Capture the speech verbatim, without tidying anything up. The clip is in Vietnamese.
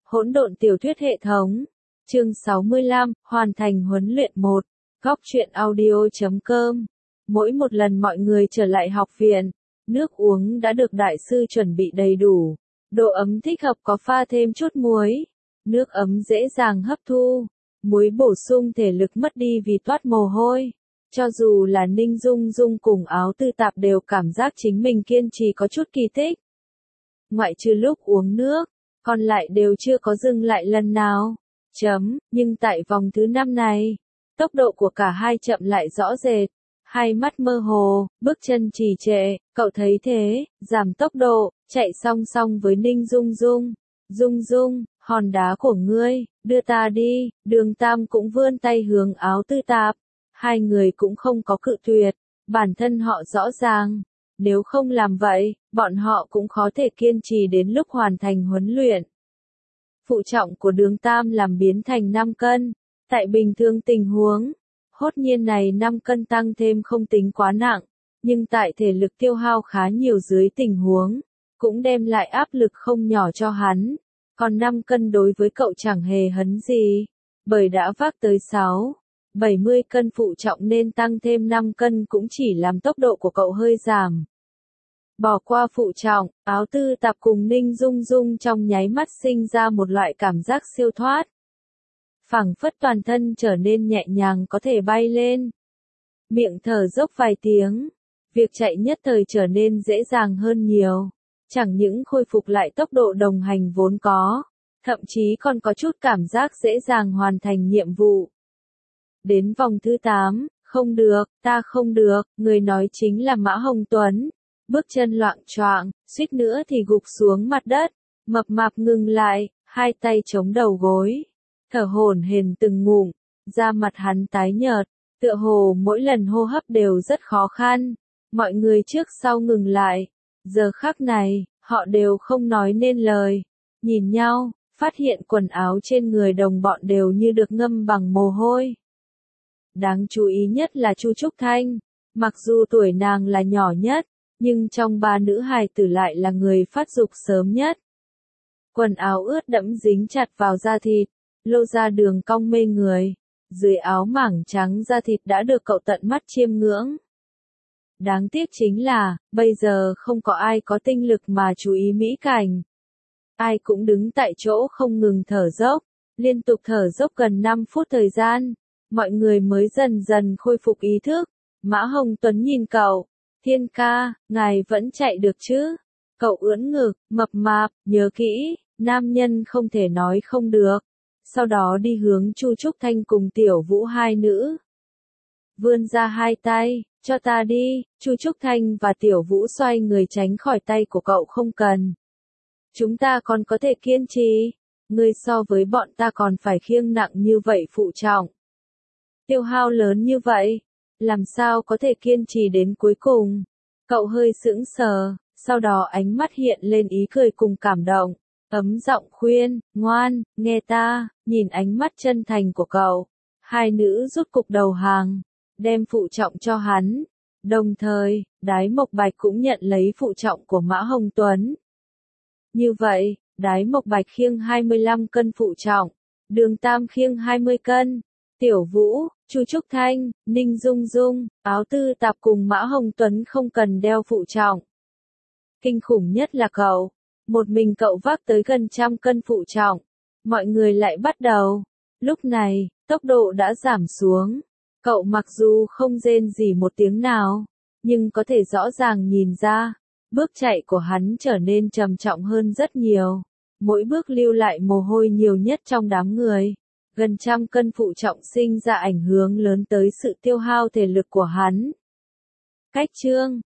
Hỗn độn tiểu thuyết hệ thống. Chương sáu mươi lăm, hoàn thành huấn luyện một. Góc truyện audio chấm com. Mỗi một lần mọi người trở lại học viện, nước uống đã được đại sư chuẩn bị đầy đủ. Độ ấm thích hợp có pha thêm chút muối. Nước ấm dễ dàng hấp thu. Muối bổ sung thể lực mất đi vì toát mồ hôi. Cho dù là Ninh Dung Dung cùng Áo Tư Tạp đều cảm giác chính mình kiên trì có chút kỳ tích. Ngoại trừ lúc uống nước, còn lại đều chưa có dừng lại lần nào. Chấm, nhưng tại vòng thứ năm này, tốc độ của cả hai chậm lại rõ rệt. Hai mắt mơ hồ, bước chân trì trệ, cậu thấy thế, giảm tốc độ, chạy song song với Ninh Dung Dung. Dung Dung, hòn đá của ngươi, đưa ta đi, Đường Tam cũng vươn tay hướng Áo Tư Tạp. Hai người cũng không có cự tuyệt, bản thân họ rõ ràng. Nếu không làm vậy, bọn họ cũng khó thể kiên trì đến lúc hoàn thành huấn luyện. Phụ trọng của Đường Tam làm biến thành năm cân. Tại bình thường tình huống, hốt nhiên này năm cân tăng thêm không tính quá nặng, nhưng tại thể lực tiêu hao khá nhiều dưới tình huống, cũng đem lại áp lực không nhỏ cho hắn. Còn năm cân đối với cậu chẳng hề hấn gì, bởi đã vác tới sáu, bảy mươi cân phụ trọng nên tăng thêm năm cân cũng chỉ làm tốc độ của cậu hơi giảm. Bỏ qua phụ trọng, Áo Tư Tạp cùng Ninh Dung Dung trong nháy mắt sinh ra một loại cảm giác siêu thoát. Phảng phất toàn thân trở nên nhẹ nhàng có thể bay lên. Miệng thở dốc vài tiếng, việc chạy nhất thời trở nên dễ dàng hơn nhiều. Chẳng những khôi phục lại tốc độ đồng hành vốn có, thậm chí còn có chút cảm giác dễ dàng hoàn thành nhiệm vụ. Đến vòng thứ tám, không được, ta không được, người nói chính là Mã Hồng Tuấn. Bước chân loạng choạng, suýt nữa thì gục xuống mặt đất, mập mạp ngừng lại, hai tay chống đầu gối, thở hổn hển từng ngụm, da mặt hắn tái nhợt, tựa hồ mỗi lần hô hấp đều rất khó khăn. Mọi người trước sau ngừng lại, giờ khắc này, họ đều không nói nên lời, nhìn nhau, phát hiện quần áo trên người đồng bọn đều như được ngâm bằng mồ hôi. Đáng chú ý nhất là Chu Trúc Thanh, mặc dù tuổi nàng là nhỏ nhất, nhưng trong ba nữ hài tử lại là người phát dục sớm nhất. Quần áo ướt đẫm dính chặt vào da thịt, lộ ra đường cong mê người, dưới áo mảng trắng da thịt đã được cậu tận mắt chiêm ngưỡng. Đáng tiếc chính là, bây giờ không có ai có tinh lực mà chú ý mỹ cảnh. Ai cũng đứng tại chỗ không ngừng thở dốc, liên tục thở dốc gần năm phút thời gian, mọi người mới dần dần khôi phục ý thức. Mã Hồng Tuấn nhìn cậu, Thiên ca, ngài vẫn chạy được chứ? Cậu ưỡn ngực, mập mạp, nhớ kỹ, nam nhân không thể nói không được. Sau đó đi hướng Chu Trúc Thanh cùng Tiểu Vũ hai nữ. Vươn ra hai tay, cho ta đi, Chu Trúc Thanh và Tiểu Vũ xoay người tránh khỏi tay của cậu không cần. Chúng ta còn có thể kiên trì, ngươi so với bọn ta còn phải khiêng nặng như vậy phụ trọng. Tiêu hao lớn như vậy, làm sao có thể kiên trì đến cuối cùng? Cậu hơi sững sờ, sau đó ánh mắt hiện lên ý cười cùng cảm động, ấm giọng khuyên, ngoan, nghe ta, nhìn ánh mắt chân thành của cậu. Hai nữ rút cục đầu hàng, đem phụ trọng cho hắn. Đồng thời, Đái Mộc Bạch cũng nhận lấy phụ trọng của Mã Hồng Tuấn. Như vậy, Đái Mộc Bạch khiêng hai mươi lăm cân phụ trọng, Đường Tam khiêng hai mươi cân. Tiểu Vũ, Chu Trúc Thanh, Ninh Dung Dung, Áo Tư Tạp cùng Mã Hồng Tuấn không cần đeo phụ trọng. Kinh khủng nhất là cậu, một mình cậu vác tới gần trăm cân phụ trọng. Mọi người lại bắt đầu. Lúc này, tốc độ đã giảm xuống. Cậu mặc dù không rên gì một tiếng nào, nhưng có thể rõ ràng nhìn ra, bước chạy của hắn trở nên trầm trọng hơn rất nhiều. Mỗi bước lưu lại mồ hôi nhiều nhất trong đám người. Gần trăm cân phụ trọng sinh ra ảnh hưởng lớn tới sự tiêu hao thể lực của hắn. Cách chương